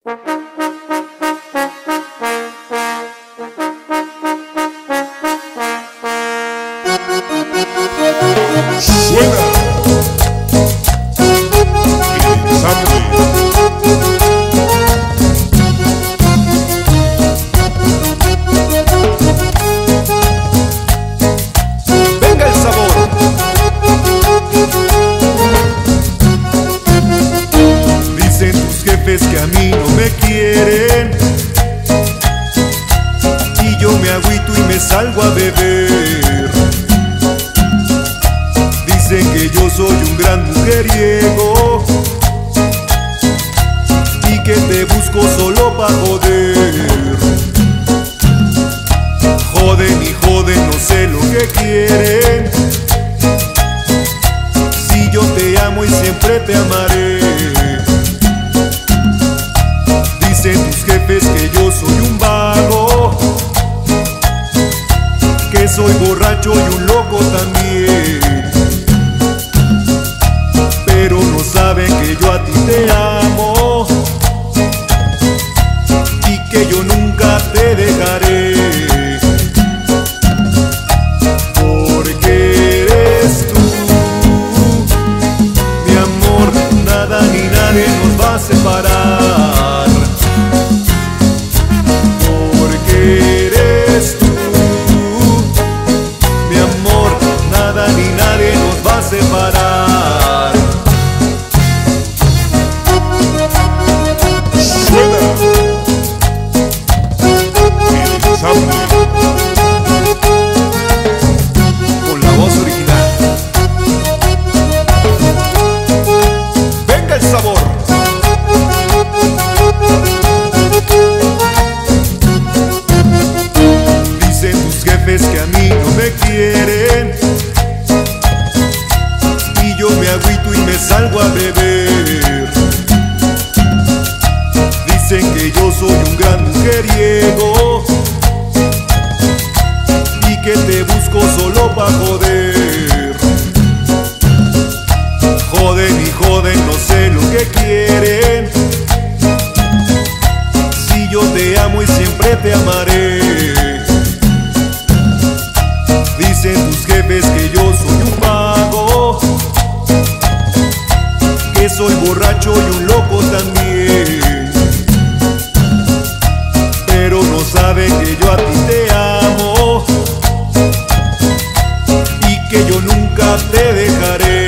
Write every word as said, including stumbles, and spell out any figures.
Suena el ensamble. Venga el sabor. Dicen tus jefes que a mí no me quieren y yo me agüito y me salgo a beber. Dicen que yo soy un gran mujeriego y que te busco solo pa' joder. Joden y joden, no sé lo que quieren. Si yo te amo y siempre te amaré. Dicen tus jefes que yo soy un vago, que soy borracho y un loco también. Pero no saben que yo a ti te amo y que yo nunca te dejaré. Porque eres tú, mi amor, nada ni nadie nos va a separar. Porque eres tú, mi amor, nada ni nadie nos va a separar. Suena el ensamble. Con la voz original. Venga el sabor. Dicen tus jefes que a mí no me quieren y yo me agüito y me salgo a beber. Dicen que yo soy un gran mujeriego y que te busco solo pa' joder. Joden y joden, no sé lo que quieren. Si yo te amo y siempre te amaré. Dicen tus jefes que yo soy un vago, que soy borracho y un loco también. Pero no saben que yo a ti te amo y que yo nunca te dejaré.